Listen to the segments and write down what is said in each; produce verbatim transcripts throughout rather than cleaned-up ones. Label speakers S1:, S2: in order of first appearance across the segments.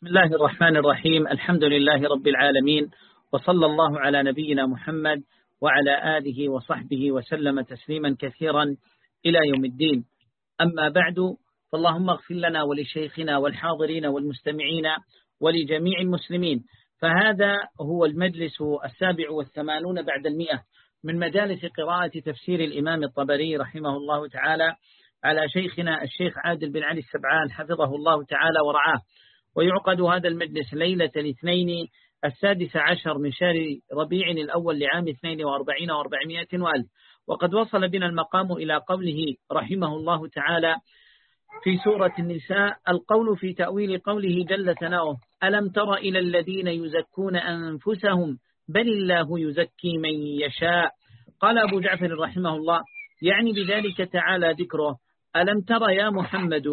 S1: بسم الله الرحمن الرحيم. الحمد لله رب العالمين، وصلى الله على نبينا محمد وعلى آله وصحبه وسلم تسليما كثيرا إلى يوم الدين. أما بعد، فاللهم اغفر لنا ولشيخنا والحاضرين والمستمعين ولجميع المسلمين. فهذا هو المجلس السابع والثمانون بعد المئة من مجالس قراءة تفسير الإمام الطبري رحمه الله تعالى على شيخنا الشيخ عادل بن علي السبعان حفظه الله تعالى ورعاه. ويعقد هذا المجلس ليلة الاثنين السادس عشر من شهر ربيع الأول لعام اثنين وأربعين وأربعمائة وألف. وقد وصل بنا المقام إلى قوله رحمه الله تعالى في سورة النساء: القول في تأويل قوله جل ثناؤه: ألم تر إلى الذين يزكون أنفسهم بل الله يزكي من يشاء. قال أبو جعفر رحمه الله: يعني بذلك تعالى ذكره: ألم تر يا محمد.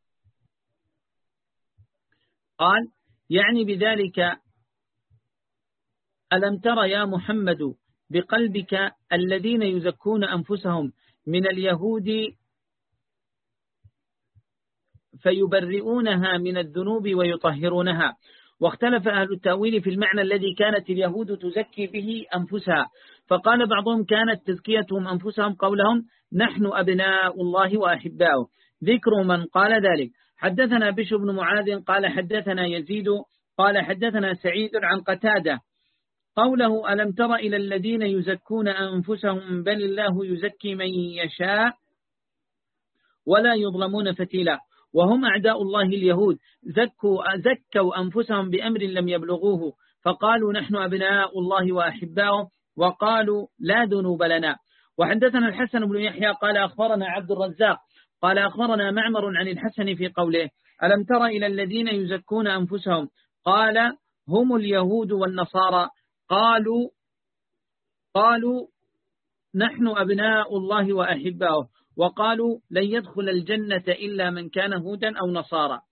S1: قال: يعني بذلك ألم تر يا محمد بقلبك الذين يزكون أنفسهم من اليهود فيبرئونها من الذنوب ويطهرونها. واختلف أهل التأويل في المعنى الذي كانت اليهود تزكي به أنفسها، فقال بعضهم: كانت تزكيتهم أنفسهم قولهم نحن أبناء الله وأحباؤه. ذكر من قال ذلك: حدثنا بشر بن معاذ قال حدثنا يزيد قال حدثنا سعيد عن قتادة قوله: ألم تر إلى الذين يزكون أنفسهم بل الله يزكي من يشاء ولا يظلمون فتيلا. وهم أعداء الله اليهود، زكوا, زكوا أنفسهم بأمر لم يبلغوه، فقالوا نحن أبناء الله وأحباؤه، وقالوا لا ذنوب لنا. وحدثنا الحسن بن يحيى قال أخبرنا عبد الرزاق قال أخبرنا معمر عن الحسن في قوله: ألم تر إلى الذين يزكون أنفسهم، قال: هم اليهود والنصارى. قالوا قالوا نحن أبناء الله وأحباؤه، وقالوا لن يدخل الجنة إلا من كان هودا أو نصارى.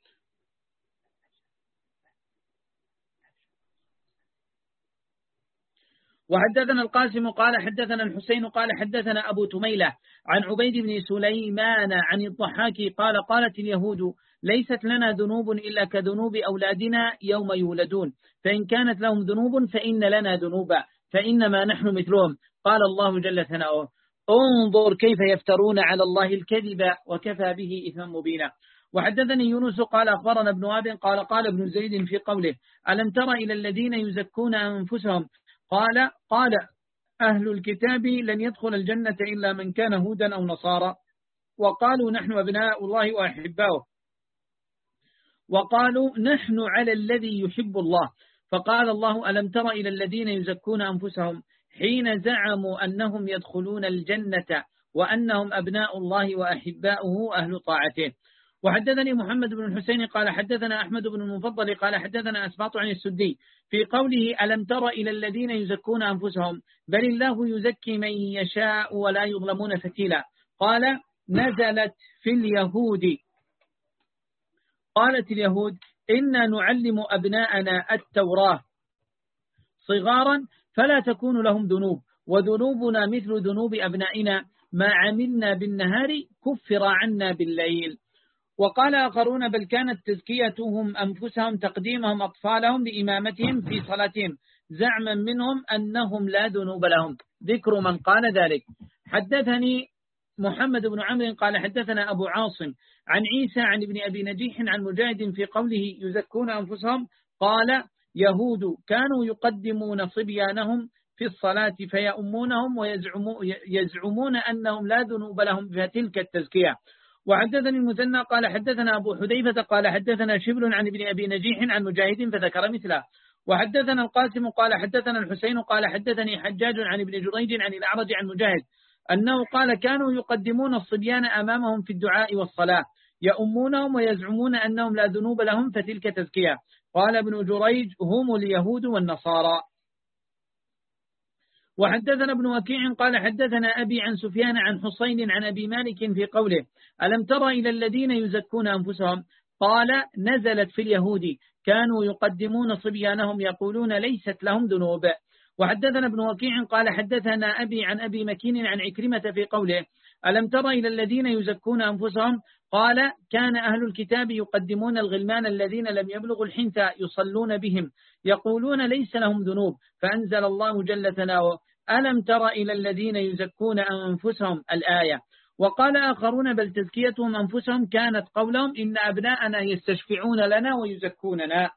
S1: وحدثنا القاسم قال حدثنا الحسين قال حدثنا أبو تميلة عن عبيد بن سليمان عن الضحاك قال: قالت اليهود ليست لنا ذنوب إلا كذنوب أولادنا يوم يولدون، فإن كانت لهم ذنوب فإن لنا ذنوبا، فإنما نحن مثلهم. قال الله جل ثناؤه: انظر كيف يفترون على الله الكذب وكفى به إثما مبينا. وحدثني يونس قال أخبرنا ابن وهب قال قال ابن زيد في قوله: ألم تر إلى الذين يزكون أنفسهم، قال قال أهل الكتاب لن يدخل الجنة إلا من كان هودا أو نصارى، وقالوا نحن أبناء الله وأحباؤه، وقالوا نحن على الذي يحب الله. فقال الله: ألم تر إلى الذين يزكون أنفسهم حين زعموا أنهم يدخلون الجنة وأنهم أبناء الله وأحباؤه أهل طاعته. وحدثني محمد بن الحسين قال حدثنا أحمد بن المفضل قال حدثنا أسباط عن السدي في قوله: ألم تر إلى الذين يزكون أنفسهم بل الله يزكي من يشاء ولا يظلمون فتيلا. قال: نزلت في اليهود. قالت اليهود: إنا نعلم أبناءنا التوراة صغارا فلا تكون لهم ذنوب، وذنوبنا مثل ذنوب أبنائنا، ما عملنا بالنهار كفر عنا بالليل. وقال آخرون: بل كانت تزكيتهم أنفسهم تقديمهم أطفالهم لإمامتهم في صلاتهم، زعما منهم أنهم لا ذنوب لهم. ذكر من قال ذلك: حدثني محمد بن عمرو قال حدثنا أبو عاصم عن عيسى عن ابن أبي نجيح عن مجاهد في قوله يزكون أنفسهم قال: يهود كانوا يقدمون صبيانهم في الصلاة فيأمونهم ويزعمون أنهم لا ذنوب لهم فتلك التزكية. وحدثني المثنى قال حدثنا أبو حذيفة قال حدثنا شبل عن ابن أبي نجيح عن مجاهد فذكر مثله. وحدثنا القاسم قال حدثنا الحسين قال حدثني حجاج عن ابن جريج عن الأعرج عن مجاهد أنه قال: كانوا يقدمون الصبيان أمامهم في الدعاء والصلاة يأمونهم ويزعمون أنهم لا ذنوب لهم فتلك تزكية. قال ابن جريج: هم اليهود والنصارى. وحدثنا ابن وكيع قال حدثنا أبي عن سفيان عن حسين عن أبي مالك في قوله: ألم تر إلى الذين يزكون أنفسهم، قال: نزلت في اليهود كانوا يقدمون صبيانهم يقولون ليست لهم ذنوب. وحدثنا ابن وكيع قال حدثنا أبي عن أبي مكين عن عكرمة في قوله: ألم تر إلى الذين يزكون أنفسهم، قال كان أهل الكتاب يقدمون الغلمان الذين لم يبلغوا الحنثى يصلون بهم يقولون ليس لهم ذنوب، فأنزل الله جل ثناؤه ألم تر إلى الذين يزكون أنفسهم الآية. وقال آخرون بل تزكيتهم أنفسهم كانت قولهم إن أبناءنا يستشفعون لنا ويزكوننا.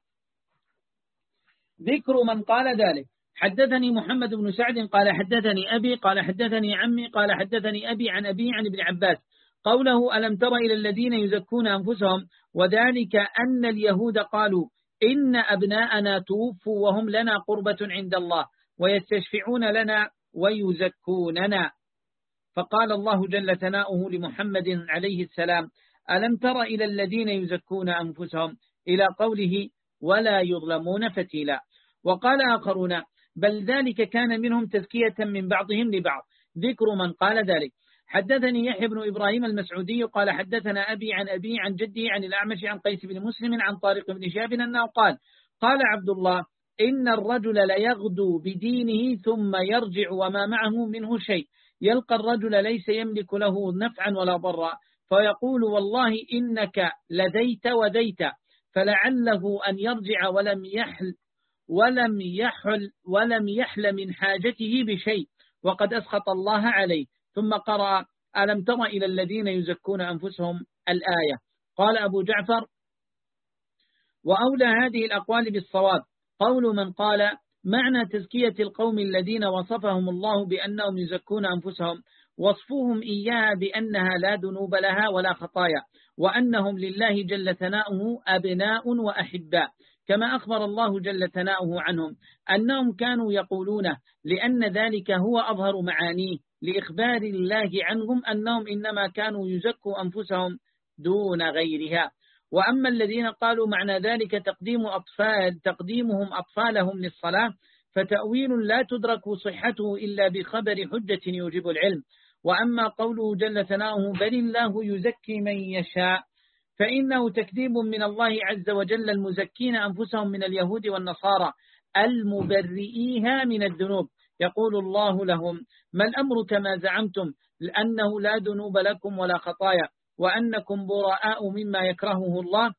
S1: ذكر من قال ذلك. حدثني محمد بن سعد قال حدثني أبي قال حدثني عمي قال حدثني أبي عن أبي عن ابن عباس قوله ألم تر إلى الذين يزكون أنفسهم، وذلك أن اليهود قالوا إن أبناءنا توفوا وهم لنا قربة عند الله ويستشفعون لنا ويزكوننا. فقال الله جل ثناؤه لمحمد عليه السلام ألم تر إلى الذين يزكون أنفسهم إلى قوله ولا يظلمون فتيلا. وقال آخرون بل ذلك كان منهم تزكية من بعضهم لبعض. ذكر من قال ذلك. حدثني يحيى بن إبراهيم المسعودي قال حدثنا أبي عن أبي عن جدي عن الأعمش عن قيس بن مسلم عن طارق بن شهاب أنه قال قال عبد الله إن الرجل ليغدو بدينه ثم يرجع وما معه منه شيء، يلقى الرجل ليس يملك له نفعا ولا ضرا فيقول والله إنك لديت وديت، فلعله أن يرجع ولم يحل ولم يحل ولم يحل من حاجته بشيء وقد أسخط الله عليه. ثم قرأ ألم تر إلى الذين يزكون أنفسهم الآية. قال أبو جعفر وأولى هذه الأقوال بالصواب قول من قال معنى تزكية القوم الذين وصفهم الله بأنهم يزكون أنفسهم وصفوهم إياها بأنها لا ذنوب لها ولا خطايا، وأنهم لله جل ثناؤه أبناء وأحباء، كما أخبر الله جل ثناؤه عنهم أنهم كانوا يقولونه، لأن ذلك هو أظهر معانيه لإخبار الله عنهم أنهم إنما كانوا يزكوا أنفسهم دون غيرها. وأما الذين قالوا معنى ذلك تقديم أطفال تقديمهم أطفالهم للصلاة فتأويل لا تدرك صحته إلا بخبر حجة يوجب العلم. وأما قوله جل ثناؤه بل الله يزكي من يشاء فإنه تكذيب من الله عز وجل المزكين أنفسهم من اليهود والنصارى المبرئيها من الذنوب. يقول الله لهم ما الأمر كما زعمتم لأنه لا ذنوب لكم ولا خطايا وأنكم براء مما يكرهه الله،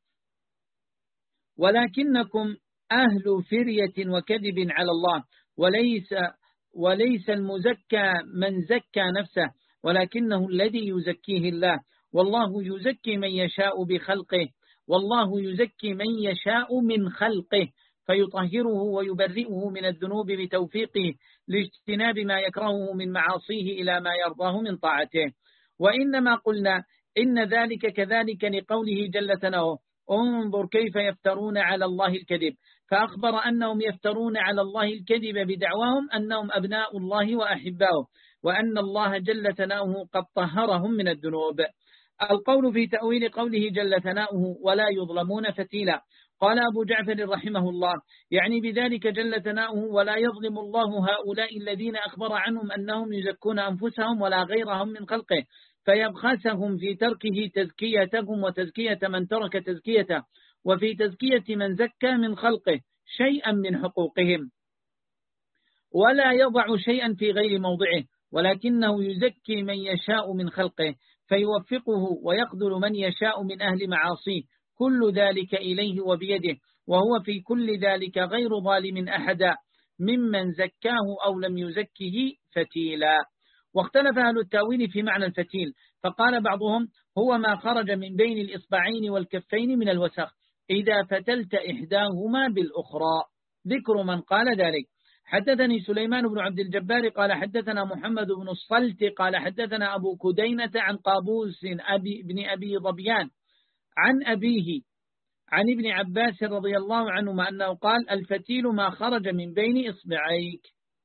S1: ولكنكم أهل فرية وكذب على الله، وليس وليس المزكى من زكى نفسه ولكنه الذي يزكيه الله، والله يزكي من يشاء بخلقه والله يزكي من يشاء من خلقه فيطهره ويبرئه من الذنوب بتوفيقه لاجتناب ما يكرهه من معاصيه إلى ما يرضاه من طاعته. وإنما قلنا إن ذلك كذلك لقوله جل ثناؤه انظر كيف يفترون على الله الكذب، فأخبر أنهم يفترون على الله الكذب بدعواهم أنهم أبناء الله وأحباؤه، وأن الله جل ثناؤه قد طهرهم من الذنوب. القول في تأويل قوله جل ثناؤه ولا يظلمون فتيلا. قال أبو جعفر رحمه الله يعني بذلك جل ثناؤه ولا يظلم الله هؤلاء الذين أخبر عنهم أنهم يزكون أنفسهم ولا غيرهم من خلقه، فيبخسهم في تركه تزكيتهم وتزكية من ترك تزكيته، وفي تزكية من زكى من خلقه شيئا من حقوقهم، ولا يضع شيئا في غير موضعه، ولكنه يزكي من يشاء من خلقه فيوفقه ويقدر من يشاء من أهل معاصيه، كل ذلك إليه وبيده، وهو في كل ذلك غير ظالم أحدا ممن زكاه أو لم يزكه فتيلا. واختلف أهل التاويل في معنى الفتيل، فقال بعضهم هو ما خرج من بين الإصبعين والكفين من الوسخ إذا فتلت إحداهما بالأخرى. ذكر من قال ذلك. حدثني سليمان بن عبد الجبار قال حدثنا محمد بن الصلت قال حدثنا أبو كدينة عن قابوس أبي بن أبي ظبيان عن أبيه عن ابن عباس رضي الله عنهما أنه قال الفتيل ما خرج من بين إصبعيك.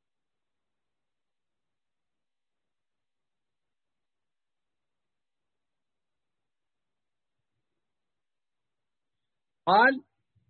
S1: قال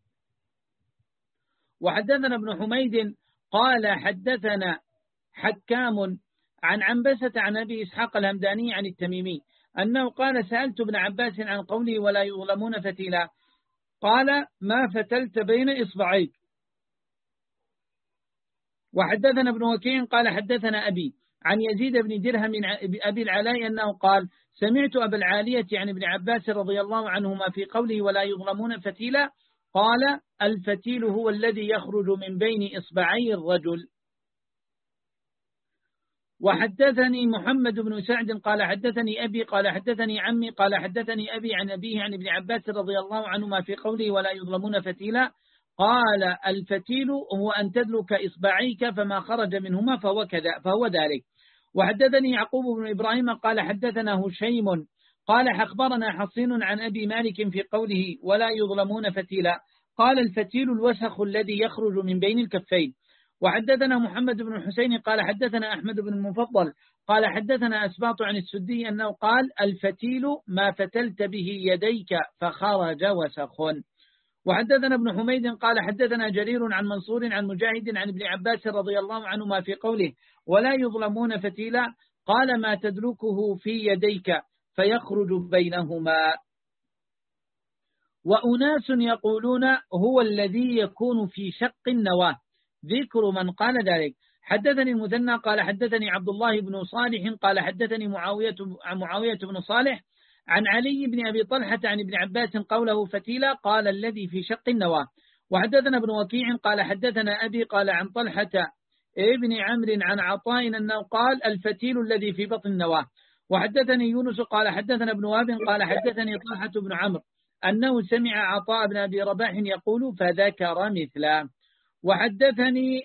S1: وحدثنا ابن حميد قال حدثنا حكام عن عنبسة عن أبي إسحاق الهمداني عن التميمي أنه قال سألت ابن عباس عن قوله ولا يظلمون فتيلا، قال ما فتلت بين إصبعيك. وحدثنا ابن وكيع قال حدثنا أبي عن يزيد بن درهم أبي العلاء أنه قال سمعت أبا العالية عن ابن عباس رضي الله عنهما في قوله ولا يظلمون فتيلا قال الفتيل هو الذي يخرج من بين إصبعي الرجل. وحدثني محمد بن سعد قال حدثني أبي قال حدثني عمي قال حدثني أبي عن أبيه عن ابن عباس رضي الله عنهما في قوله ولا يظلمون فتيلا قال الفتيل هو أن تدلك إصبعيك فما خرج منهما فهو كذا فهو ذلك. وحدثني يعقوب بن إبراهيم قال حدثنا هشيم قال أخبرنا حصين عن أبي مالك في قوله ولا يظلمون فتيلا قال الفتيل الوسخ الذي يخرج من بين الكفين. وحدثنا محمد بن الحسين قال حدثنا أحمد بن المفضل قال حدثنا أسباط عن السدي أنه قال الفتيل ما فتلت به يديك فخرج وسخ. وحدثنا ابن حميد قال حدثنا جرير عن منصور عن مجاهد عن ابن عباس رضي الله عنهما في قوله ولا يظلمون فتيلا قال ما تدلكه في يديك فيخرج بينهما. وأناس يقولون هو الذي يكون في شق النواة ذكر من قال ذلك. حدثني المثنى قال حدثني عبد الله بن صالح قال حدثني معاوية معاوية بن صالح عن علي بن أبي طلحة عن ابن عباس قوله فتيلا قال الذي في شق النواة. وحدثنا ابن وكيع قال حدثنا أبي قال عن طلحة ابن عمرو عن عطاء أنه قال الفتيل الذي في بطن النواة. وحدثني يونس قال حدثنا ابن وهب قال حدثني طلحة بن عمرو أنه سمع عطاء بن أبي رباح يقول فذكر مثله. وحدثني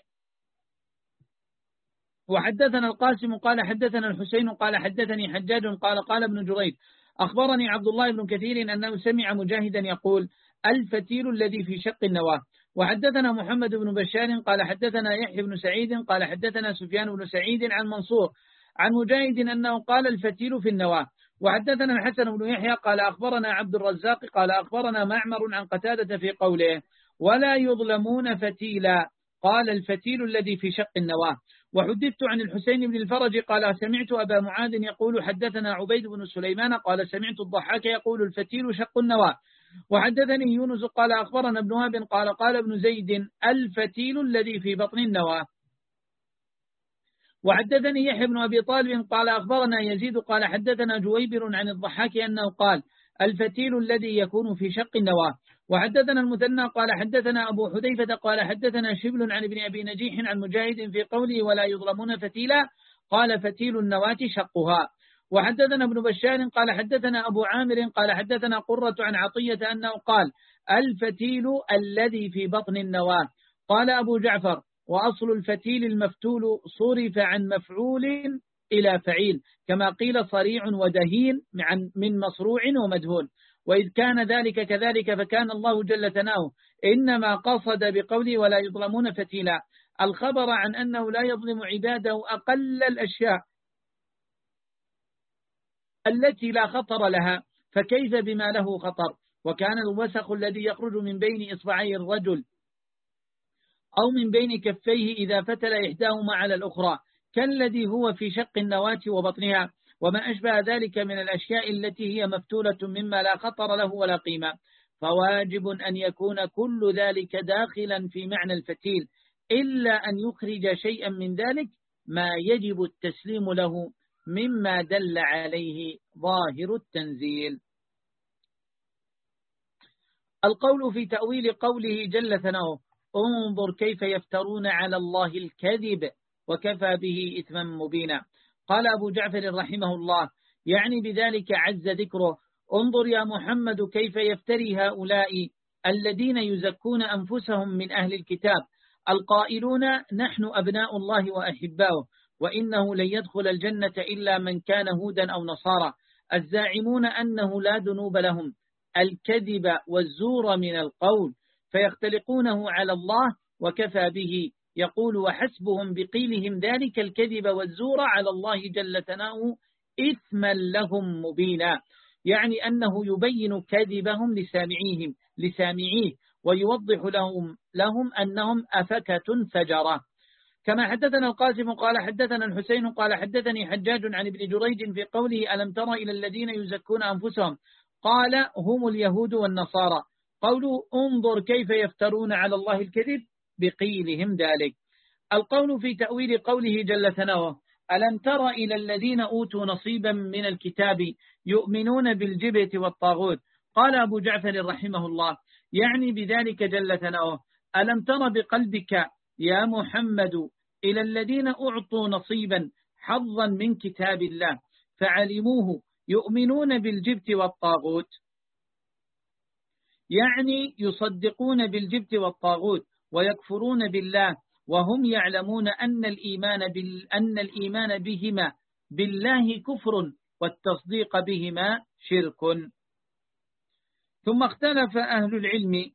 S1: وحدثنا القاسم قال حدثنا الحسين قال حدثني حجاج قال قال ابن جريج أخبرني عبد الله بن كثير أنه سمع مجاهدا يقول الفتيل الذي في شق النواة. وحدثنا محمد بن بشار قال حدثنا يحيى بن سعيد قال حدثنا سفيان بن سعيد عن منصور عن مجاهد أنه قال الفتيل في النواة. وحدثنا الحسن بن يحيى قال أخبرنا عبد الرزاق قال أخبرنا معمر عن قتادة في قوله ولا يظلمون فتيلا قال الفتيل الذي في شق النواة. وحدثت عن الحسين بن الفرج قال سمعت أبا معاذ يقول حدثنا عبيد بن سليمان قال سمعت الضحاك يقول الفتيل شق النواة. وحدثني يونس قال أخبرنا ابن وهب قال قال ابن زيد الفتيل الذي في بطن النواة. وحدثني يحيى بن أبي طالب قال أخبرنا يزيد قال حدثنا جويبر عن الضحاك أنه قال الفتيل الذي يكون في شق النواة. وحدثنا المثنى قال حدثنا أبو حذيفة قال حدثنا شبل عن ابن أبي نجيح عن مجاهد في قوله ولا يظلمون فتيلا قال فتيل النواة شقها. وحدثنا ابن بشار قال حدثنا أبو عامر قال حدثنا قرة عن عطية أنه قال الفتيل الذي في بطن النواة. قال أبو جعفر وأصل الفتيل المفتول صرف عن مفعول إلى فعيل كما قيل صريع ودهين من مصروع ومدهون. وإذ كان ذلك كذلك فكان الله جل ثناؤه إنما قصد بقوله ولا يظلمون فتيلا الخبر عن أنه لا يظلم عباده أقل الأشياء التي لا خطر لها فكيف بما له خطر. وكان الوسخ الذي يخرج من بين إصبعي الرجل أو من بين كفيه إذا فتل إحداهما على الأخرى كالذي هو في شق النواة وبطنها وما أشبه ذلك من الأشياء التي هي مفتولة مما لا خطر له ولا قيمة. فواجب أن يكون كل ذلك داخلا في معنى الفتيل إلا أن يخرج شيئا من ذلك ما يجب التسليم له مما دل عليه ظاهر التنزيل. القول في تأويل قوله جل ثناؤه انظر كيف يفترون على الله الكذب وكفى به إثما مبينا. قال أبو جعفر رحمه الله يعني بذلك عز ذكره انظر يا محمد كيف يفتري هؤلاء الذين يزكون أنفسهم من أهل الكتاب القائلون نحن أبناء الله وأحباؤه وإنه لن يدخل الجنة إلا من كان هودا أو نصارى الزاعمون أنه لا ذنوب لهم الكذب والزور من القول فيختلقونه على الله وكفى به يقول وحسبهم بقيلهم ذلك الكذب والزور على الله جل ثناؤه إثما لهم مبينا يعني أنه يبين كذبهم لسامعيهم لسامعيه ويوضح لهم لهم أنهم أفكة فجرة. كما حدثنا القاسم قال حدثنا الحسين قال حدثني حجاج عن ابن جريج في قوله ألم تر إلى الذين يزكون أنفسهم قال هم اليهود والنصارى قولوا انظر كيف يفترون على الله الكذب بقيلهم ذلك. القول في تأويل قوله جل ثناؤه ألم تر إلى الذين أوتوا نصيبا من الكتاب يؤمنون بالجبت والطاغوت. قال أبو جعفر رحمه الله يعني بذلك جل ثناؤه ألم تر بقلبك يا محمد إلى الذين أعطوا نصيبا حظا من كتاب الله فعلموه يؤمنون بالجبت والطاغوت، يعني يصدقون بالجبت والطاغوت ويكفرون بالله وهم يعلمون أن الإيمان, بال أن الإيمان بهما بالله كفر والتصديق بهما شرك. ثم اختلف أهل العلم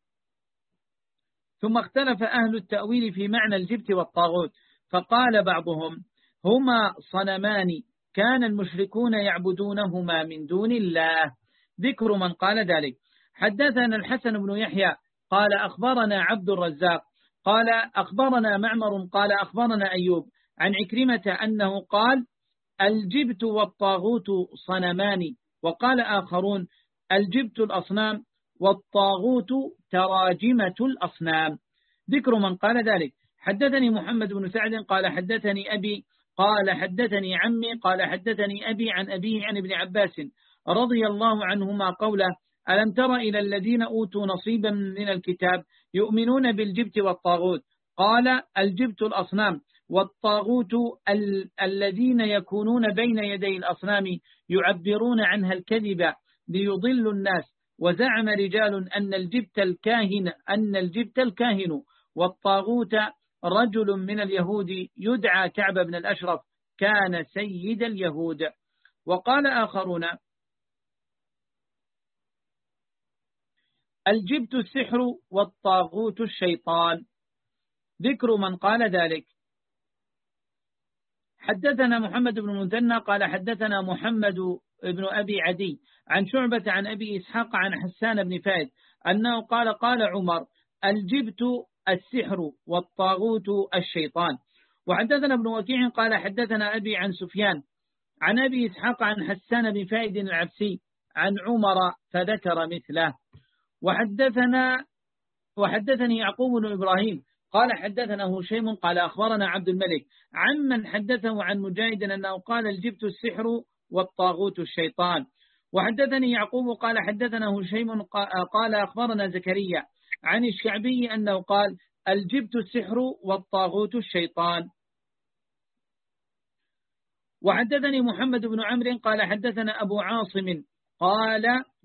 S1: ثم اختلف أهل التأويل في معنى الجبت والطاغوت، فقال بعضهم هما صنمان كان المشركون يعبدونهما من دون الله. ذكر من قال ذلك. حدثنا الحسن بن يحيى قال أخبرنا عبد الرزاق قال أخبرنا معمر قال أخبرنا أيوب عن عكرمة أنه قال الجبت والطاغوت صنمان، وقال آخرون الجبت الأصنام والطاغوت تراجمة الأصنام. ذكر من قال ذلك. حدثني محمد بن سعد قال حدثني أبي قال حدثني عمي قال حدثني أبي عن أبيه عن ابن عباس رضي الله عنهما قوله ألم تر إلى الذين أوتوا نصيبا من الكتاب يؤمنون بالجبت والطاغوت. قال الجبت الأصنام والطاغوت ال الذين يكونون بين يدي الأصنام يعبرون عنها الكذب ليضلوا الناس. وزعم رجال أن الجبت الكاهن أن الجبت الكاهن والطاغوت رجل من اليهود يدعى كعب بن الأشرف كان سيد اليهود. وقال آخرون الجبت السحر والطاغوت الشيطان. ذكر من قال ذلك. حدثنا محمد بن المثنى قال حدثنا محمد بن أبي عدي عن شعبة عن أبي إسحاق عن حسان بن فائد أنه قال قال عمر الجبت السحر والطاغوت الشيطان. وحدثنا ابن وكيع قال حدثنا أبي عن سفيان عن أبي إسحاق عن حسان بن فائد العبسي عن عمر فذكر مثله. وحدثنا وحدثني يعقوب بن إبراهيم قال حدثنا هشيم قال أخبرنا عبد الملك عمن حدثه عن مجاهد أنه قال الجبت السحر والطاغوت الشيطان. وحدثني يعقوب قال حدثنا هشيم قال أخبرنا زكريا عن الشعبي أنه قال الجبت السحر والطاغوت الشيطان. وحدثني محمد بن عمرو قال حدثنا أبو عاصم قال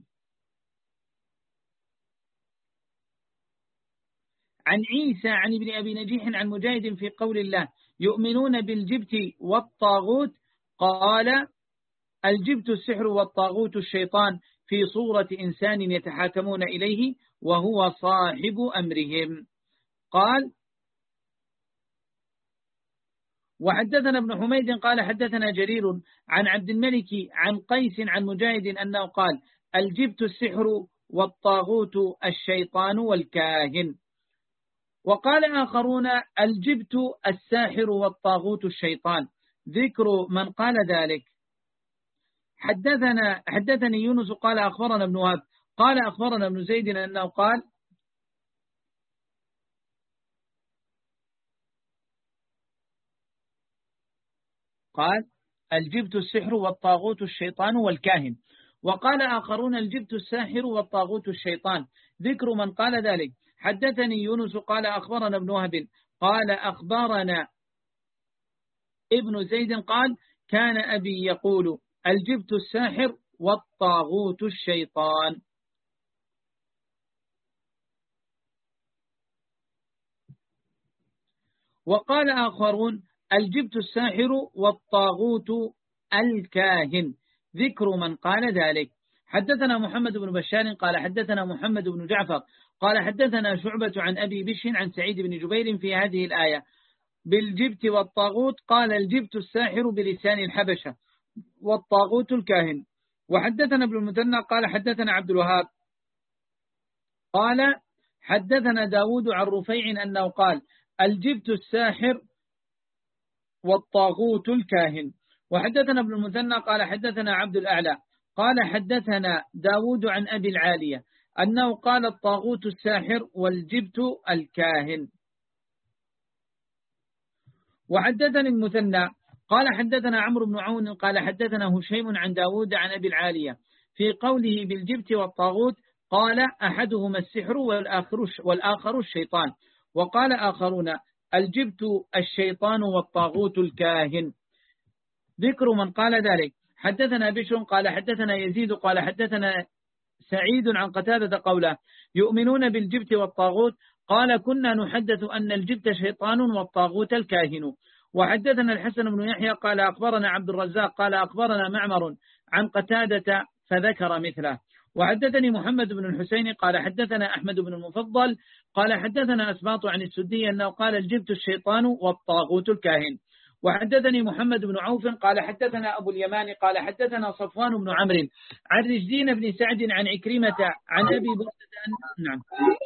S1: عن عيسى عن ابن أبي نجيح عن مجاهد في قول الله يؤمنون بالجبت والطاغوت قال الجبت السحر والطاغوت الشيطان في صورة إنسان يتحاكمون إليه وهو صاحب أمرهم. قال وحدثنا ابن حميد قال حدثنا جرير عن عبد الملك عن قيس عن مجاهد أنه قال الجبت السحر والطاغوت الشيطان والكاهن. وقال آخرون الجبت الساحر والطاغوت الشيطان. ذكر من قال ذلك. حدثنا حدثني يونس قال أخبرنا ابن وهب قال أخبرنا ابن زيد أنه قال قال الجبت السحر والطاغوت الشيطان والكاهن. وقال آخرون الجبت الساحر والطاغوت الشيطان. ذكر من قال ذلك. حدثني يونس قال أخبرنا ابن وهب قال أخبرنا ابن زيد قال كان أبي يقول الجبت الساحر والطاغوت الشيطان. وقال آخرون الجبت الساحر والطاغوت الكاهن. ذكر من قال ذلك. حدثنا محمد بن بشار قال حدثنا محمد بن جعفر قال حدثنا شعبة عن أبي بشر عن سعيد بن جبير في هذه الآية بالجبت والطاغوت قال الجبت الساحر بلسان الحبشة والطاغوت الكاهن. وحدثنا ابن المثنى قال حدثنا عبد الوهاب قال حدثنا داود عن رفيع أنه قال الجبت الساحر والطاغوت الكاهن. وحدثنا ابن المثنى قال حدثنا عبد الأعلى قال حدثنا داود عن أبي العالية أنه قال الطاغوت الساحر والجبت الكاهن. وحدثني المثنى قال حدثنا عمرو بن عون قال حدثنا هشيم عن داود عن أبي العالية في قوله بالجبت والطاغوت قال أحدهما السحر والآخر, والآخر الشيطان، وقال آخرون الجبت الشيطان والطاغوت الكاهن. ذكر من قال ذلك. حدثنا بشر قال حدثنا يزيد قال حدثنا سعيد عن قتادة قوله يؤمنون بالجبت والطاغوت قال كنا نحدث أن الجبت شيطان والطاغوت الكاهن. وحدثنا الحسن بن يحيى قال أخبرنا عبد الرزاق قال أخبرنا معمر عن قتادة فذكر مثله. وحدثني محمد بن الحسين قال حدثنا أحمد بن المفضل قال حدثنا أسباط عن السدي أنه قال الجبت الشيطان والطاغوت الكاهن. وحدثني محمد بن عوف قال حدثنا أبو اليمان قال حدثنا صفوان بن عمرو عن رشدين بن سعد عن عكرمة عن أبي بردة. نعم.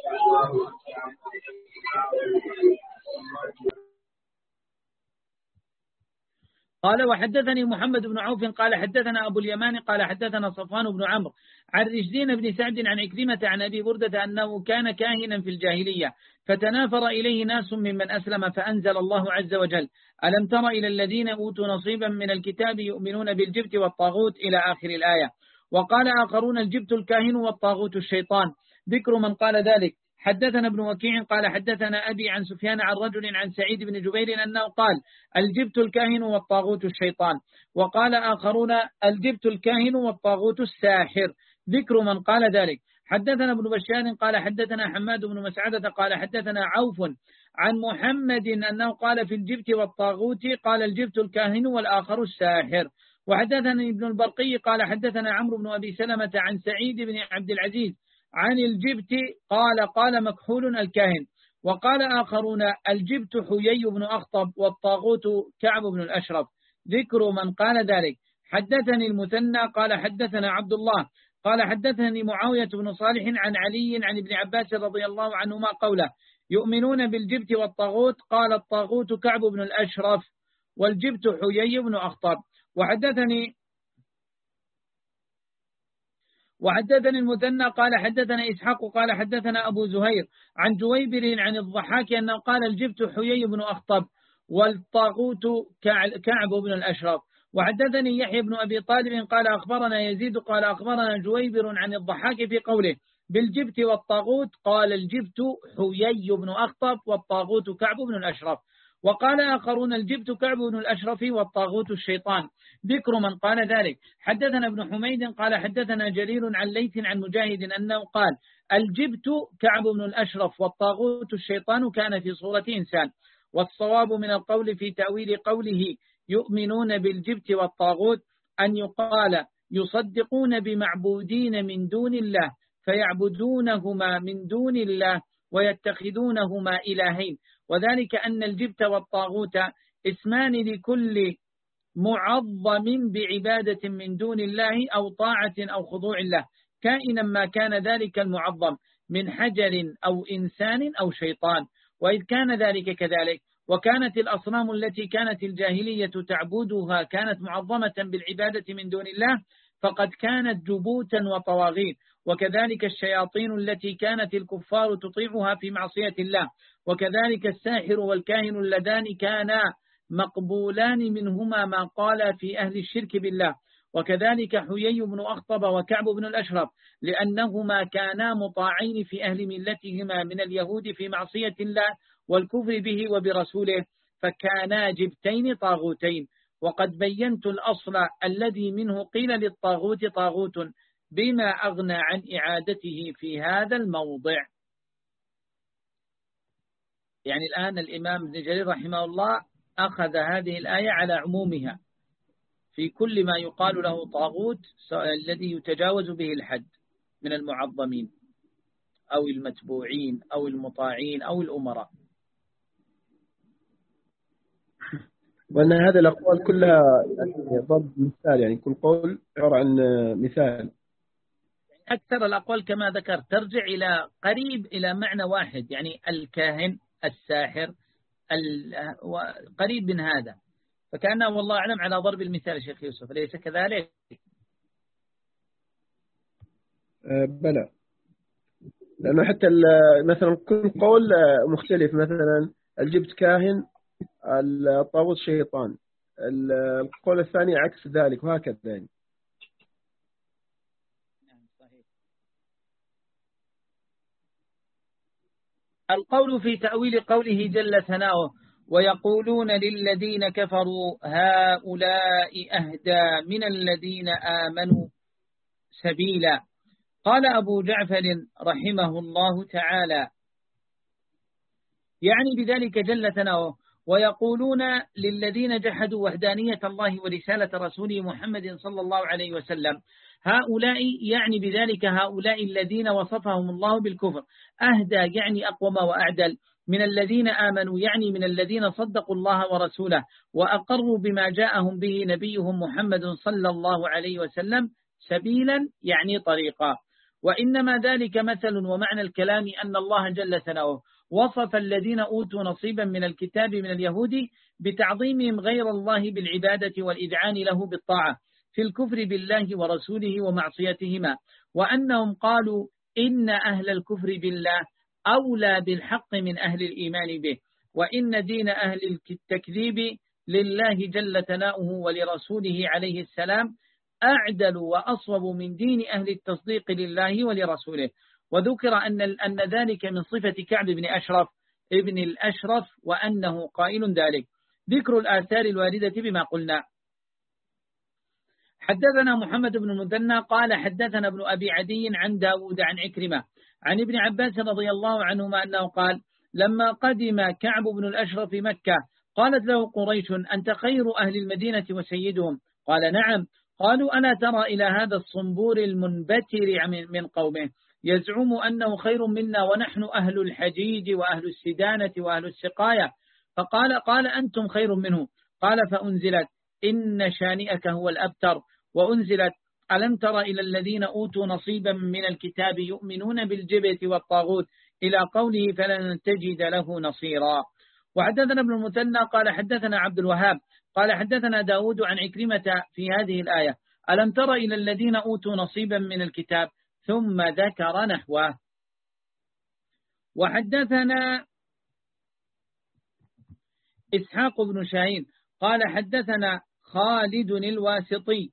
S1: قال وحدثني محمد بن عوف قال حدثنا أبو اليمان قال حدثنا صفوان بن عمرو عن رشدين بن سعد عن عكرمة عن أبي بردة أنه كان كاهنا في الجاهلية فتنافر إليه ناس ممن أسلم فأنزل الله عز وجل ألم تر إلى الذين أوتوا نصيبا من الكتاب يؤمنون بالجبت والطاغوت إلى آخر الآية. وقال آخرون الجبت الكاهن والطاغوت الشيطان. ذكر من قال ذلك. حدثنا ابن وكيع قال حدثنا أبي عن سفيان عن رجل عن سعيد بن جبير أنه قال الجبت الكاهن والطاغوت الشيطان. وقال آخرون الجبت الكاهن والطاغوت الساحر. ذكر من قال ذلك. حدثنا ابن بشار قال حدثنا حماد بن مسعدة قال حدثنا عوف عن محمد أنه قال في الجبت والطاغوت قال الجبت الكاهن والآخر الساحر. وحدثني ابن البرقي قال حدثنا عمرو بن أبي سلمة عن سعيد بن عبد العزيز عن الجبت قال قال مكحول الكاهن. وقال آخرون الجبت حيي بن أخطب والطاغوت كعب بن الأشرف. ذكر من قال ذلك. حدثني المثنى قال حدثنا عبد الله قال حدثني معاوية بن صالح عن علي عن ابن عباس رضي الله عنهما قوله يؤمنون بالجبت والطاغوت قال الطاغوت كعب بن الأشرف والجبت حيي بن أخطب. وحدثني وحدثني المثنى قال حدثنا إسحاق قال حدثنا أبو زهير عن جويبر عن الضحاك أنه قال الجبت حيي بن أخطب والطاغوت كعب بن الأشرف. وحدثني يحيى بن أبي طالب قال أخبرنا يزيد قال أخبرنا جويبر عن الضحاك في قوله بالجبت والطاغوت قال الجبت حيي بن أخطب والطاغوت كعب بن الأشرف. وقال آخرون الجبت كعب بن الأشرف والطاغوت الشيطان. ذكر من قال ذلك. حدثنا ابن حميد قال حدثنا جرير عن ليث عن مجاهد أنه قال الجبت كعب بن الأشرف والطاغوت الشيطان كان في صورة إنسان. والصواب من القول في تأويل قوله يؤمنون بالجبت والطاغوت أن يقال يصدقون بمعبودين من دون الله فيعبدونهما من دون الله ويتخذونهما إلهين، وذلك أن الجبت والطاغوت اسمان لكل معظم بعبادة من دون الله أو طاعة أو خضوع له كائنا ما كان ذلك المعظم من حجر أو إنسان أو شيطان. وإذ كان ذلك كذلك وكانت الأصنام التي كانت الجاهلية تعبدها كانت معظمة بالعبادة من دون الله فقد كانت جبوتا وطواغين، وكذلك الشياطين التي كانت الكفار تطيعها في معصية الله، وكذلك الساحر والكاهن اللذان كانا مقبولان منهما ما قال في أهل الشرك بالله، وكذلك حيي بن أخطب وكعب بن الأشرف لأنهما كانا مطاعين في أهل ملتهما من اليهود في معصية الله والكفر به وبرسوله فكانا جبتين طاغوتين. وقد بينت الأصل الذي منه قيل للطاغوت طاغوت بما أغنى عن إعادته في هذا الموضع. يعني الآن الإمام ابن جرير رحمه الله أخذ هذه الآية على عمومها في كل ما يقال له طاغوت الذي يتجاوز به الحد من المعظمين أو المتبوعين أو المطاعين أو الأمراء.
S2: وأن هذه الأقوال كلها يعني ضرب مثال، يعني كل قول عبارة عن مثال.
S1: أكثر الأقوال كما ذكرت ترجع إلى قريب إلى معنى واحد، يعني الكاهن الساحر قريب من هذا، فكأنه والله أعلم على ضرب المثال شيخ يوسف، ليس كذلك؟
S2: أه بلى، لأنه حتى مثلا كل قول مختلف، مثلا الجبت كاهن الطاغوت شيطان، القول الثاني عكس ذلك وهكذا يعني.
S1: القول في تأويل قوله جل ثناؤه ويقولون للذين كفروا هؤلاء أهدى من الذين آمنوا سبيلا. قال أبو جعفر رحمه الله تعالى يعني بذلك جل ثناؤه ويقولون للذين جحدوا وحدانية الله ورسالة رسوله محمد صلى الله عليه وسلم هؤلاء يعني بذلك هؤلاء الذين وصفهم الله بالكفر أهدى يعني أقوم وأعدل من الذين آمنوا يعني من الذين صدقوا الله ورسوله وأقروا بما جاءهم به نبيهم محمد صلى الله عليه وسلم سبيلا يعني طريقا. وإنما ذلك مثل ومعنى الكلام أن الله جل ثناؤه وصف الذين أوتوا نصيبا من الكتاب من اليهود بتعظيمهم غير الله بالعبادة والإذعان له بالطاعة في الكفر بالله ورسوله ومعصيتهما وأنهم قالوا إن أهل الكفر بالله أولى بالحق من أهل الإيمان به وإن دين أهل التكذيب لله جل ثناؤه ولرسوله عليه السلام أعدل وأصوب من دين أهل التصديق لله ولرسوله. وذكر أن أن ذلك من صفة كعب بن أشرف ابن الأشرف وأنه قائل ذلك. ذكر الآثار الواردة بما قلنا. حدثنا محمد بن المثنى قال حدثنا ابن أبي عدي عن داود عن عكرمة عن ابن عباس رضي الله عنهما أنه قال لما قدم كعب بن الأشرف مكة قالت له قريش أنت خير أهل المدينة وسيدهم قال نعم. قالوا ألا ترى إلى هذا الصنبور المنبتر من قومه يزعم أنه خير منا ونحن أهل الحجيج وأهل السدانة وأهل السقاية فقال قال أنتم خير منه. قال فأنزلت إن شانئك هو الأبتر وأنزلت ألم تر إلى الذين أوتوا نصيبا من الكتاب يؤمنون بالجبت والطاغوت إلى قوله فلن تجد له نصيرا. وحدثنا ابن المثنى قال حدثنا عبد الوهاب قال حدثنا داود عن عكرمة في هذه الآية ألم تر إلى الذين أوتوا نصيبا من الكتاب ثم ذكر نحوه. وحدثنا إسحاق بن شاهين قال حدثنا خالد الواسطي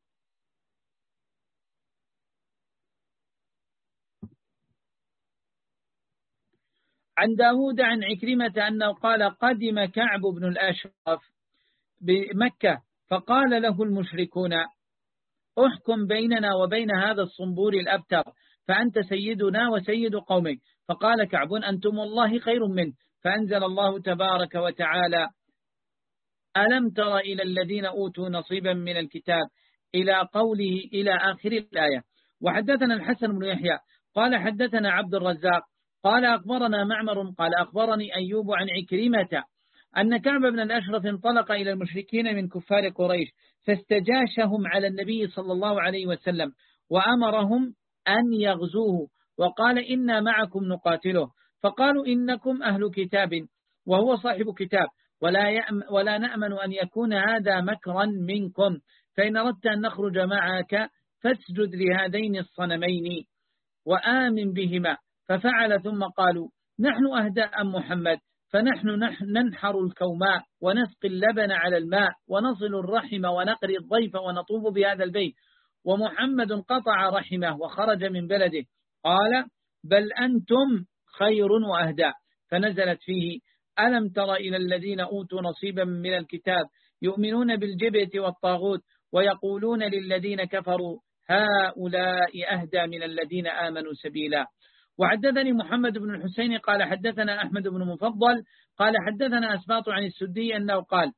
S1: عن داود عن عكرمة أنه قال قدم كعب بن الأشرف بمكة فقال له المشركون احكم بيننا وبين هذا الصنبور الأبتر فأنت سيدنا وسيد قومك. فقال كعب أنتم الله خير منه فأنزل الله تبارك وتعالى ألم تر إلى الذين أوتوا نصيبا من الكتاب إلى قوله إلى آخر الآية. وحدثنا الحسن بن يحيى قال حدثنا عبد الرزاق قال أخبرنا معمر قال أخبرني أيوب عن عكرمة أن كعب بن الأشرف انطلق إلى المشركين من كفار قريش فاستجاشهم على النبي صلى الله عليه وسلم وأمرهم أن يغزوه وقال إنا معكم نقاتله فقالوا إنكم أهل كتاب وهو صاحب كتاب ولا, يأم ولا نأمن أن يكون هذا مكرا منكم فإن أردت أن نخرج معك فاسجد لهذين الصنمين وآمن بهما. ففعل ثم قالوا نحن أهداء محمد فنحن ننحر الكوماء ونسقي اللبن على الماء ونصل الرحم ونقري الضيف ونطوب بهذا البيت ومحمد قطع رحمه وخرج من بلده. قال بل أنتم خير وأهدى. فنزلت فيه ألم تر إلى الذين أوتوا نصيبا من الكتاب يؤمنون بالجبت والطاغوت ويقولون للذين كفروا هؤلاء أهدى من الذين آمنوا سبيلا. وحدثني محمد بن الحسين قال حدثنا أحمد بن مفضل قال حدثنا أسباط عن السدي أنه قال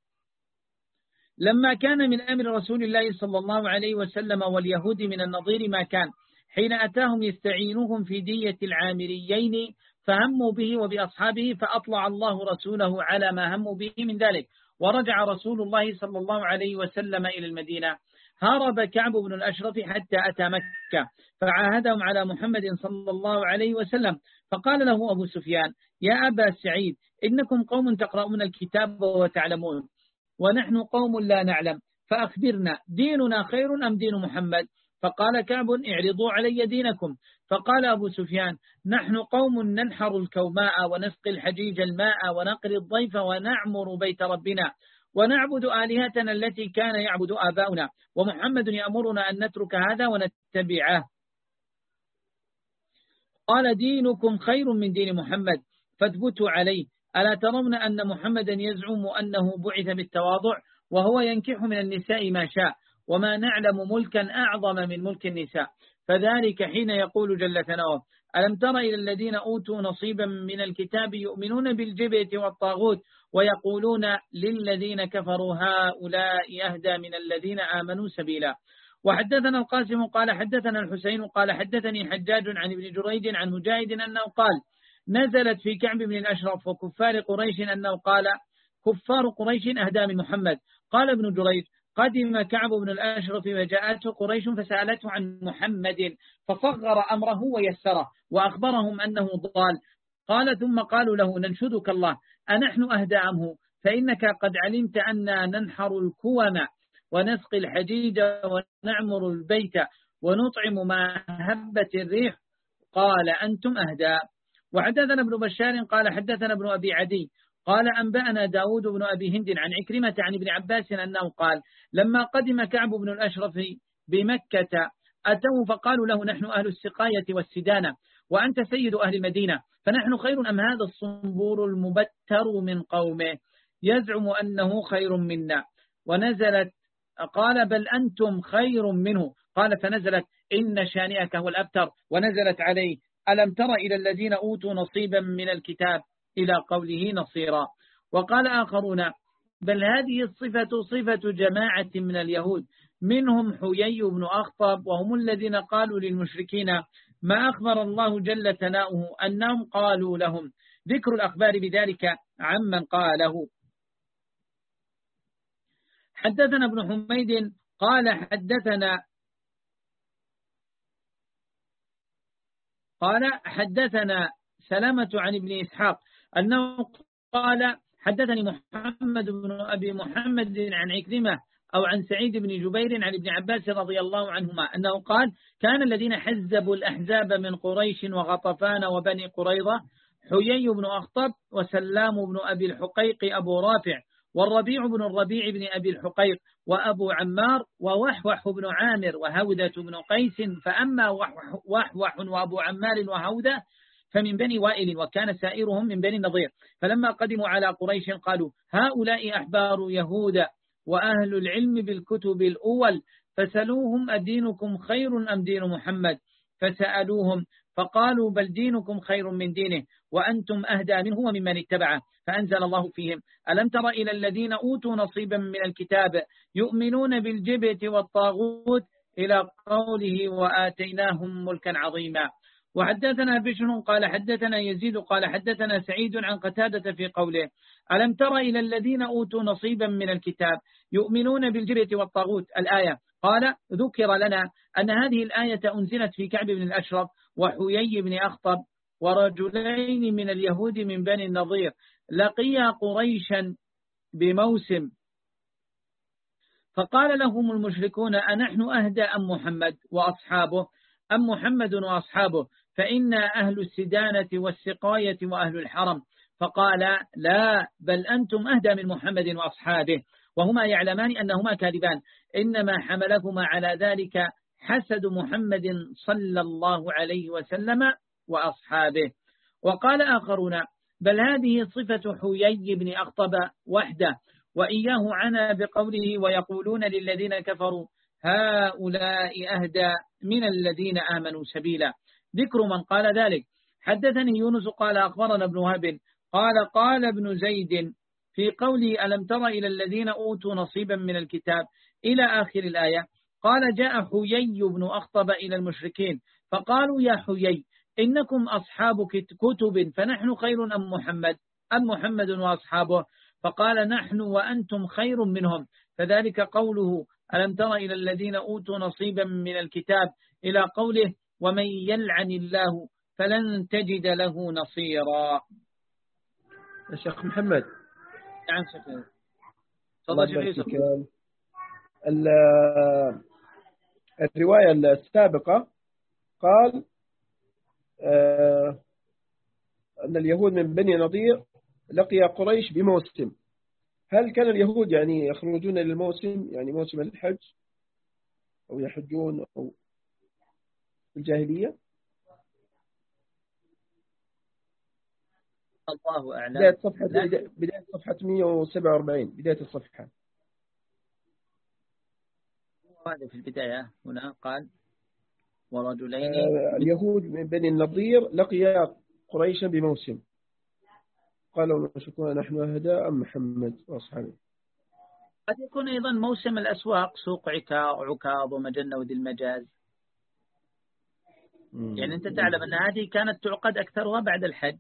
S1: لما كان من أمر رسول الله صلى الله عليه وسلم واليهود من النظير ما كان حين أتاهم يستعينهم في دية العامريين فهموا به وبأصحابه فأطلع الله رسوله على ما هموا به من ذلك ورجع رسول الله صلى الله عليه وسلم إلى المدينة. هرب كعب بن الأشرف حتى أتى مكة فعاهدهم على محمد صلى الله عليه وسلم فقال له أبو سفيان يا أبا سعيد إنكم قوم تقرؤون الكتاب وتعلمون ونحن قوم لا نعلم فأخبرنا ديننا خير أم دين محمد؟ فقال كعب اعرضوا علي دينكم. فقال أبو سفيان نحن قوم ننحر الكوماء ونسقي الحجيج الماء ونقري الضيف ونعمر بيت ربنا ونعبد آلهتنا التي كان يعبد آباؤنا، ومحمد يأمرنا أن نترك هذا ونتبعه. قال دينكم خير من دين محمد فاثبتوا عليه، ألا ترون أن محمدا يزعم أنه بعث بالتواضع وهو ينكح من النساء ما شاء، وما نعلم ملكا أعظم من ملك النساء. فذلك حين يقول جل ثناؤه: ألم تر إلى الذين أوتوا نصيبا من الكتاب يؤمنون بالجبت والطاغوت ويقولون للذين كفروا هؤلاء أهدى من الذين آمنوا سبيلا. وحدثنا القاسم قال حدثنا الحسين قال حدثني حجاج عن ابن جريج عن مجاهد أنه قال: نزلت في كعب بن الأشرف وكفار قريش أنه قال: كفار قريش أهدى من محمد. قال ابن جريج: قدم كعب بن الأشرف وجاءته قريش فسألته عن محمد فصغر أمره ويسره وأخبرهم أنه ضال. قال: ثم قالوا له: ننشدك الله أنحن أهدى عنه، فإنك قد علمت أن ننحر الكوم ونسقي الحجيج ونعمر البيت ونطعم ما هبت الريح. قال: أنتم أهدى. وحدثنا ابن بشار قال حدثنا ابن أبي عدي قال أنبأنا داود بن أبي هند عن عكرمة عن ابن عباس أنه قال: لما قدم كعب بن الأشرف بمكة أتوا فقالوا له: نحن أهل السقاية والسدانة وأنت سيد أهل المدينة، فنحن خير أم هذا الصنبور المبتر من قومه يزعم أنه خير منا؟ ونزلت قال: بل أنتم خير منه. قال: فنزلت: إن شانئك هو الأبتر. ونزلت عليه: ألم تر إلى الذين أوتوا نصيبا من الكتاب إلى قوله نصيرا. وقال آخرون: بل هذه الصفة صفة جماعة من اليهود منهم حيي بن أخطب، وهم الذين قالوا للمشركين ما أخبر الله جل ثناؤه أنهم قالوا لهم، ذكر الأخبار بذلك عمن قاله. حدثنا ابن حميد قال حدثنا قال حدثنا سلامة عن ابن إسحاق أنه قال: حدثني محمد بن أبي محمد عن عكرمة أو عن سعيد بن جبير عن ابن عباس رضي الله عنهما أنه قال: كان الذين حزبوا الأحزاب من قريش وغطفان وبني قريظة حيي بن أخطب وسلام بن أبي الحقيق أبو رافع والربيع بن الربيع بن أبي الحقيق وأبو عمار ووحوح بن عامر وهودة بن قيس. فأما وحوح وأبو عمار وهودة فمن بني وائل، وكان سائرهم من بني النضير. فلما قدموا على قريش قالوا: هؤلاء أحبار يهود وأهل العلم بالكتب الأول، فسألوهم: أدينكم خير أم دين محمد؟ فسألوهم فقالوا: بل دينكم خير من دينه وأنتم أهدى منه وممن اتبعه. فأنزل الله فيهم: ألم تر إلى الذين أوتوا نصيبا من الكتاب يؤمنون بالجبت والطاغوت إلى قوله: وآتيناهم ملكا عظيما. وحدثنا بشر قال حدثنا يزيد قال حدثنا سعيد عن قتادة في قوله: ألم تر إلى الذين أوتوا نصيبا من الكتاب يؤمنون بالجبت والطاغوت الآية. قال: ذكر لنا أن هذه الآية أنزلت في كعب بن الأشرف وحيي بن أخطب ورجلين من اليهود من بني النضير لقيا قريشا بموسم، فقال لهم المشركون: أنحن أهدى أم محمد وأصحابه أم محمد وأصحابه؟ فإنا أهل السدانة والسقاية وأهل الحرم. فقال: لا، بل أنتم أهدى من محمد وأصحابه، وهما يعلمان أنهما كاذبان، إنما حملهما على ذلك حسد محمد صلى الله عليه وسلم وأصحابه. وقال آخرون: بل هذه صفة حيي بن أخطب وحده، وإياه عنا بقوله: ويقولون للذين كفروا هؤلاء أهدى من الذين آمنوا سبيلا. ذكر من قال ذلك. حدثني يونس قال أخبرنا ابن وهب قال قال ابن زيد في قوله: ألم تر إلى الذين أوتوا نصيبا من الكتاب إلى آخر الآية. قال: جاء حيي بن أخطب إلى المشركين فقالوا: يا حيي، إنكم أصحاب كتب، فنحن خير أم محمد أم محمد وأصحابه؟ فقال: نحن وأنتم خير منهم. فذلك قوله: ألم تر إلى الذين أوتوا نصيبا من الكتاب إلى قوله: ومن يلعن الله فلن تجد له نصيرا.
S2: يا شيخ محمد.
S1: نعم شيخ.
S2: تفضل. الرواية السابقة قال آه أن اليهود من بني نضير لقي قريش بموسم، هل كان اليهود يعني يخرجون للموسم، يعني موسم الحج، أو يحجون أو في الجاهلية؟
S1: الله أعلم.
S2: بداية صفحة
S1: لكن
S2: بداية صفحة مئة وسبعة وأربعين، بداية الصفحة.
S1: هذا في البداية هنا قال ورجلين
S2: آه،
S1: من
S2: اليهود من بني النضير لقيا قريشا بموسم، قالوا نشكونا نحن أهداء أم محمد وأصحابه.
S1: قد يكون أيضا موسم الأسواق، سوق عكاظ عكاظ ومجنة وذي المجاز. يعني أنت تعلم أن هذه كانت تعقد أكثرها بعد الحج،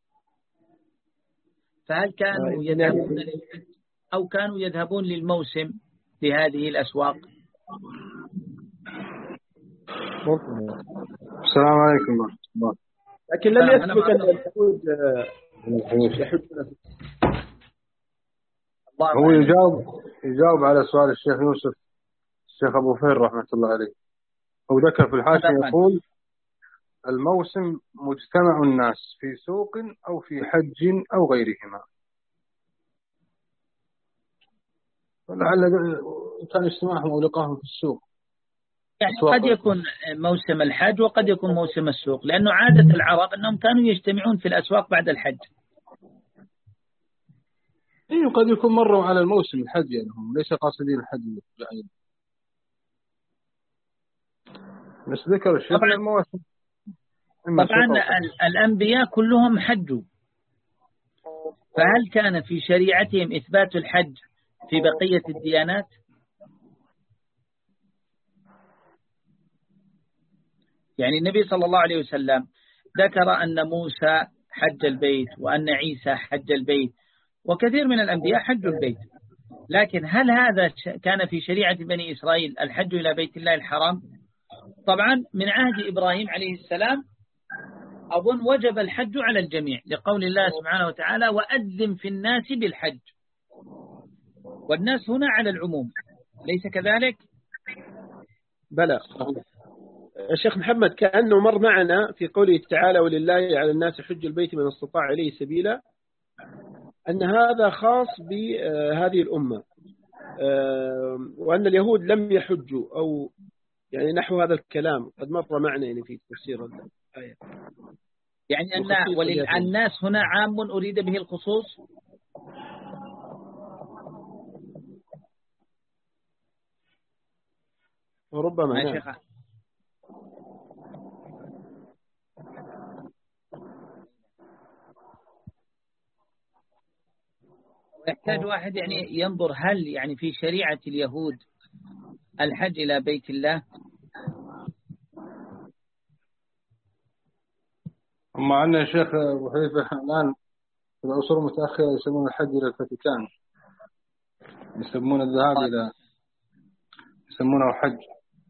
S1: فهل كانوا يذهبون للحج أو كانوا يذهبون للموسم لهذه الأسواق؟
S3: السلام عليكم ورحمة الله.
S2: لكن لم يثبت أن اليهود يحجون.
S3: هو يجاوب يجاوب على سؤال الشيخ يوسف، الشيخ أبو فهر رحمة الله عليه. هو ذكر في الحاشية يقول الموسم مجتمع الناس في سوق أو في حج أو غيرهما، لعل كان اجتماعهم أو لقاهم في السوق.
S1: يعني قد يكون موسم الحج وقد يكون موسم السوق، لأنه عادة العرب أنهم كانوا يجتمعون في الأسواق بعد الحج.
S3: إيه قد يكون مروا على الموسم الحج، يعني هم ليس قاصدين الحج يعني. بس ذكر الشيخ
S1: طبعا,
S3: المواسم
S1: طبعا الأنبياء كلهم حجوا، فهل كان في شريعتهم إثبات الحج في بقية الديانات؟ يعني النبي صلى الله عليه وسلم ذكر أن موسى حج البيت وأن عيسى حج البيت وكثير من الأنبياء حجوا البيت، لكن هل هذا كان في شريعة بني إسرائيل الحج إلى بيت الله الحرام؟ طبعا من عهد إبراهيم عليه السلام أظن وجب الحج على الجميع، لقول الله سبحانه وتعالى وأذن في الناس بالحج، والناس هنا على العموم، ليس كذلك؟
S2: بلى. الشيخ محمد كأنه مر معنا في قوله تعالى ولله على الناس حج البيت من استطاع إليه سبيلا، أن هذا خاص بهذه الأمة، وأن اليهود لم يحجوا أو يعني نحو هذا الكلام قد مر معنا يعني في تفسير الآية.
S1: يعني أن وللناس هنا عام أريد به الخصوص.
S2: وربما نعم.
S1: يحتاج واحد يعني ينظر هل يعني في شريعة اليهود الحج إلى بيت الله.
S3: هم عندنا شيخ أبو حنيفة الآن في العصور المتأخرة يسمون الحج إلى الفاتيكان، يسمون الذهاب طيب. إلى يسمونه حج.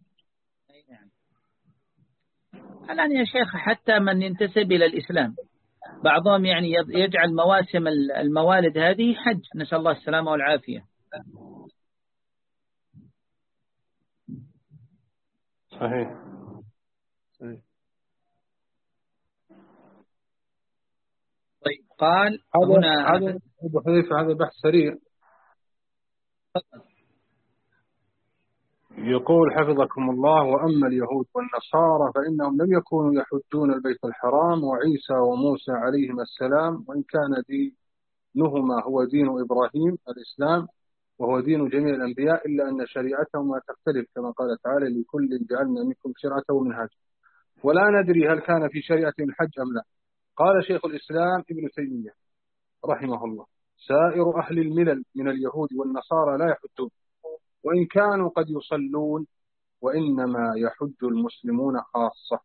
S1: الآن يا شيخ حتى من ينتسب إلى الإسلام بعضهم يعني يجعل مواسم الموالد هذه حج، نسأل الله السلامة والعافية.
S3: صحيح. صحيح.
S1: طيب قال
S3: هذا
S1: هنا
S3: هذا أبو حنيفة هذا بحث سريع. يقول حفظكم الله وأما اليهود والنصارى فإنهم لم يكونوا يحجون البيت الحرام، وعيسى وموسى عليهما السلام وإن كان دينهما هو دين إبراهيم الإسلام وهو دين جميع الأنبياء، إلا أن شريعتهما تختلف كما قال تعالى لكل جعلنا منكم شرعة ومنهاجا، ولا ندري هل كان في شريعتهم الحج أم لا. قال شيخ الإسلام ابن تيمية رحمه الله سائر أهل الملل من اليهود والنصارى لا يحجون وإن كانوا قد يصلون، وإنما يحج المسلمون خاصة.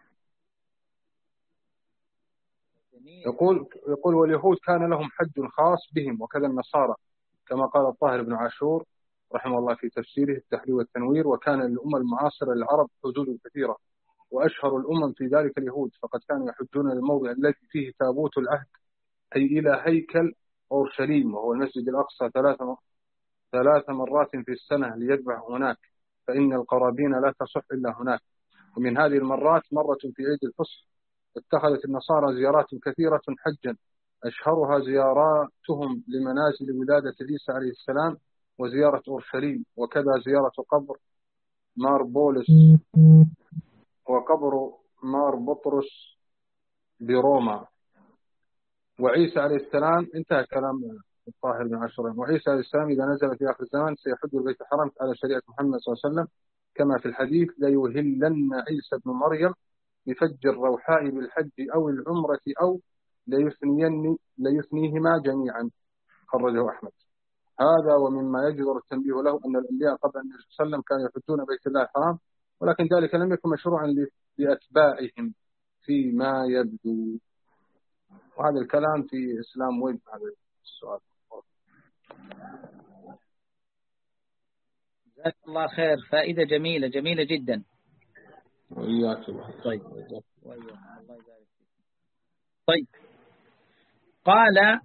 S3: يقول يقول واليهود كان لهم حج خاص بهم وكذا النصارى، كما قال الطاهر بن عاشور رحمه الله في تفسيره التحرير والتنوير، وكان للأمة المعاصرة للعرب حدود كثيرة وأشهر الأمم في ذلك اليهود، فقد كانوا يحجون للموضع الذي فيه تابوت العهد أي إلى هيكل أورشليم وهو المسجد الأقصى ثلاث ثلاث مرات في السنة ليذبح هناك، فإن القرابين لا تصح إلا هناك. ومن هذه المرات مرة في عيد الفصح اتخذت النصارى زيارات كثيرة حجا أشهرها زياراتهم لمنازل ولادة عيسى عليه السلام وزيارة أورشليم، وكذا زيارة قبر مار بولس وقبر مار بطرس بروما. وعيسى عليه السلام، انتهى كلام الطاهر بن عاشور، وعيسى عليه السلام إذا نزل في آخر الزمان سيحج البيت الحرام على شريعة محمد صلى الله عليه وسلم كما في الحديث: ليهلن عيسى بن مريم بفج الروحاء بالحج أو العمرة أو ليثنين ليثنيهما جميعا. خرجه أحمد. هذا ومما يجدر التنبيه له أن الأنبياء قبل النبي صلى الله عليه وسلم كانوا يحجون بيت الله الحرام، ولكن ذلك لم يكن مشروعا لأتباعهم فيما يبدو. وهذا الكلام في إسلام ويب. هذا السؤال.
S1: جزاك الله خير، فائدة جميلة جميلة جدا.
S2: وإياكم.
S1: طيب. طيب. قال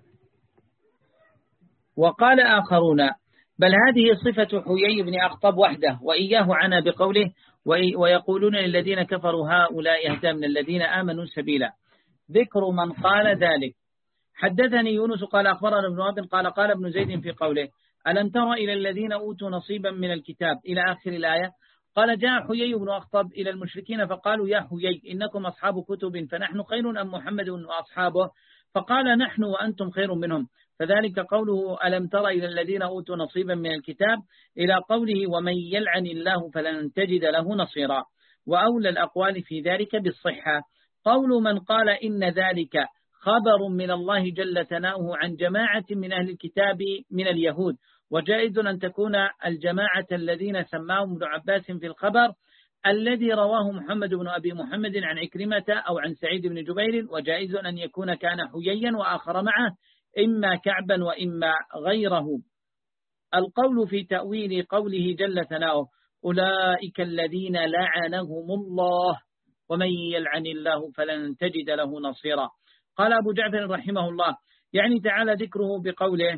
S1: وقال آخرون: بل هذه صفة حيي بن أخطب وحده، وإياه عنا بقوله: ويقولون للذين كفروا هؤلاء أهدى من الذين آمنوا سبيلا. ذكر من قال ذلك. حدثني يونس قال أخبرنا ابن وهب قال قال ابن زيد في قوله: ألم تر إلى الذين أوتوا نصيبا من الكتاب إلى آخر الآية. قال: جاء حيي بن أخطب إلى المشركين فقالوا: يا حيي إنكم أصحاب كتب فنحن خير أم محمد وأصحابه؟ فقال: نحن وأنتم خير منهم. فذلك قوله: ألم تر إلى الذين أوتوا نصيبا من الكتاب إلى قوله: ومن يلعن الله فلن تجد له نصيرا. وأولى الأقوال في ذلك بالصحة قول من قال إن ذلك خبر من الله جل ثناؤه عن جماعة من أهل الكتاب من اليهود، وجائز أن تكون الجماعة الذين سماهم ابن عباس في الخبر الذي رواه محمد بن أبي محمد عن عكرمة أو عن سعيد بن جبير، وجائز أن يكون كان حييا وآخر معه إما كعبا وإما غيره. القول في تأويل قوله جل ثناؤه: أولئك الذين لعنهم الله ومن يلعن الله فلن تجد له نصيرا. قال أبو جعفر رحمه الله: يعني تعالى ذكره بقوله: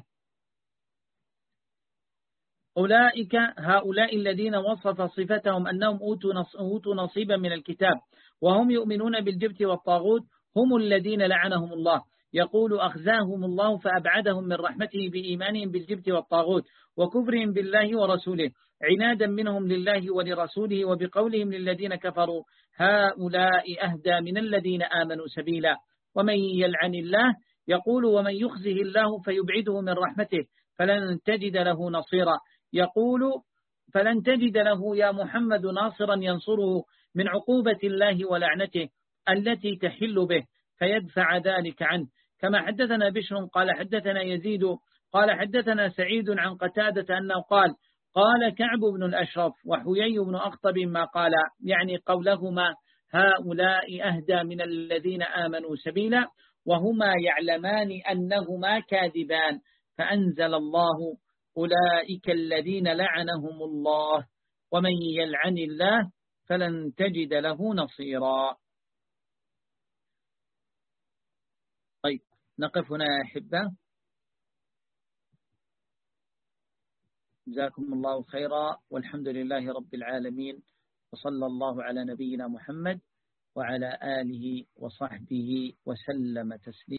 S1: أولئك هؤلاء الذين وصف صفتهم أنهم أوتوا نصيبا من الكتاب وهم يؤمنون بالجبت والطاغوت هم الذين لعنهم الله. يقول: أخزاهم الله فأبعدهم من رحمته بإيمانهم بالجبت والطاغوت وكفرهم بالله ورسوله عنادا منهم لله ولرسوله، وبقولهم للذين كفروا: هؤلاء أهدى من الذين آمنوا سبيلا. ومن يلعن الله يقول: ومن يخزه الله فيبعده من رحمته فلن تجد له نصيرا. يقول: فلن تجد له يا محمد ناصرا ينصره من عقوبة الله ولعنته التي تحل به فيدفع ذلك عنه. كما حدثنا بشر قال حدثنا يزيد قال حدثنا سعيد عن قتادة أنه قال: قال كعب بن الأشرف وحيي بن أخطب ما قال، يعني قولهما: هؤلاء أهدى من الذين آمنوا سبيلا، وهما يعلمان أنهما كاذبان، فأنزل الله: أولئك الذين لعنهم الله ومن يلعن الله فلن تجد له نصيرا. طيب، نقف هنا يا أحبة. جزاكم الله خيرا، والحمد لله رب العالمين، وصلى الله على نبينا محمد وعلى آله وصحبه وسلم تسليما.